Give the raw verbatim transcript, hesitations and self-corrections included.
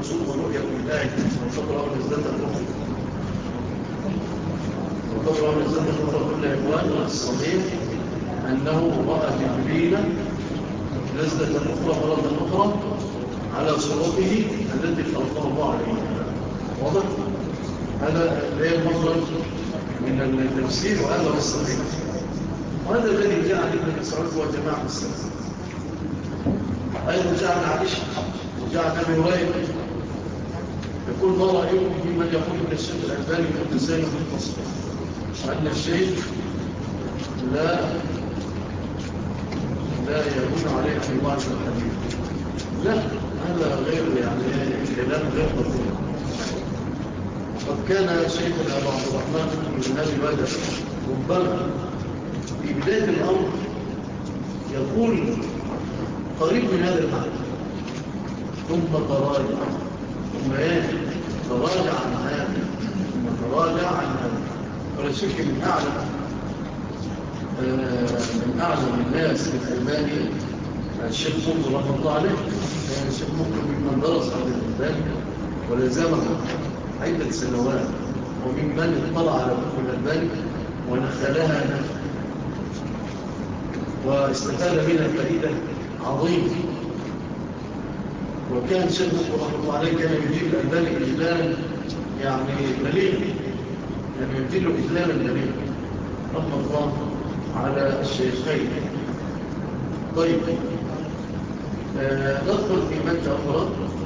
المقصود والرؤية بالله وفضل أمر الزلة الأخرى وفضل أمر الزلة الأخرى كل إخوان الصحيح أنه رأى جبريل نزلة أخرى مرة أخرى على صورته التي خلقه الله عليها. واضح؟ هذا غير مخرج من التفسير وهذا هو الصحيح. وهذا الذي جاء عن ابن مسعود وجماعة السلف. أيضا جاء عن عائشة وجاء عن أبي هريرة يقول ما رأيكم في من يقول إن الشيخ الألباني متسامح في التصوير وأن الشيخ لا لا يكون عليه في بعض الحديث. لا، هذا غير يعني كلام غير مفهوم. قد كان شيخنا أبو عبد الرحمن بن هادي بدر ربما في بداية الأمر يقول قريب من هذا المعنى ثم تراجع ثم يجب تراجع عن هذا ثم تراجع عن هذا. ولا شك من أعلم من أعلم الناس في الألباني الشيخ مقبل رحمه الله عليه. يعني الشيخ مقبل ممن درس على الألباني ولزمه عدة سنوات وممن اطلع على كتب الألباني ونخلها نخل واستفاد منها فائدة عظيمة. وكان الشيخ مقبل رحمه الله عليه كان يجيب الألباني إجلالا يعني بليغ، يعني يجيب له إجلالا بليغ رحمه الله على الشيخين. طيب آه ندخل في مادة أخرى